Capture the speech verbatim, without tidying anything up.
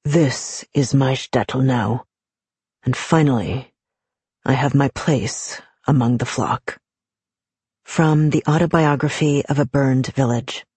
This is my shtetl now, and finally, I have my place among the flock. From the Autobiography of a Burned Village.